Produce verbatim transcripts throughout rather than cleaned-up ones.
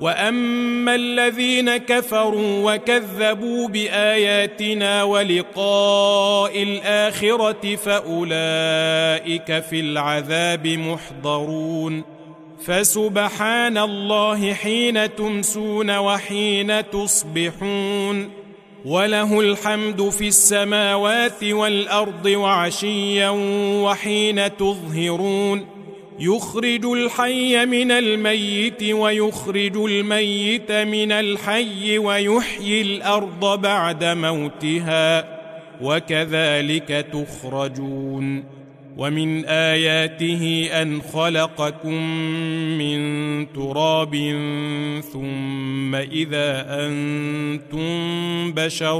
وأما الذين كفروا وكذبوا بآياتنا ولقاء الآخرة فأولئك في العذاب محضرون فسبحان الله حين تمسون وحين تصبحون وله الحمد في السماوات والأرض وعشيا وحين تظهرون يخرج الحي من الميت ويخرج الميت من الحي ويحيي الأرض بعد موتها وكذلك تخرجون ومن آياته أن خلقكم من تراب ثم إذا أنتم بشر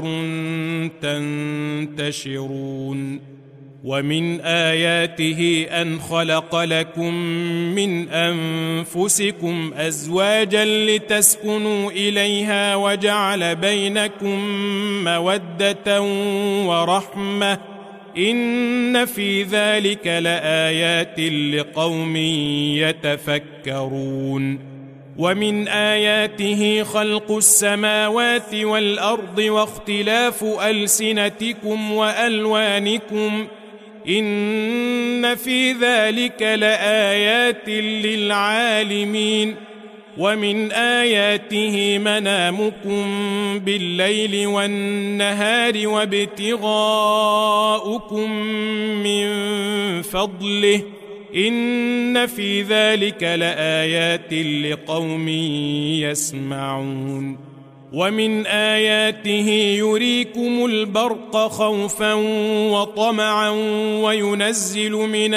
تنتشرون ومن آياته أن خلق لكم من أنفسكم أزواجا لتسكنوا إليها وجعل بينكم مودة ورحمة إن في ذلك لآيات لقوم يتفكرون ومن آياته خلق السماوات والأرض واختلاف ألسنتكم وألوانكم إن في ذلك لآيات للعالمين ومن آياته منامكم بالليل والنهار وابتغاؤكم من فضله إن في ذلك لآيات لقوم يسمعون ومن آياته يريكم البرق خوفا وطمعا وينزل من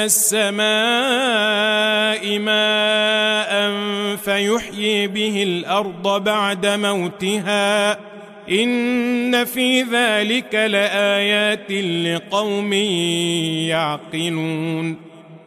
السماء ماء فيحيي به الأرض بعد موتها إن في ذلك لآيات لقوم يعقلون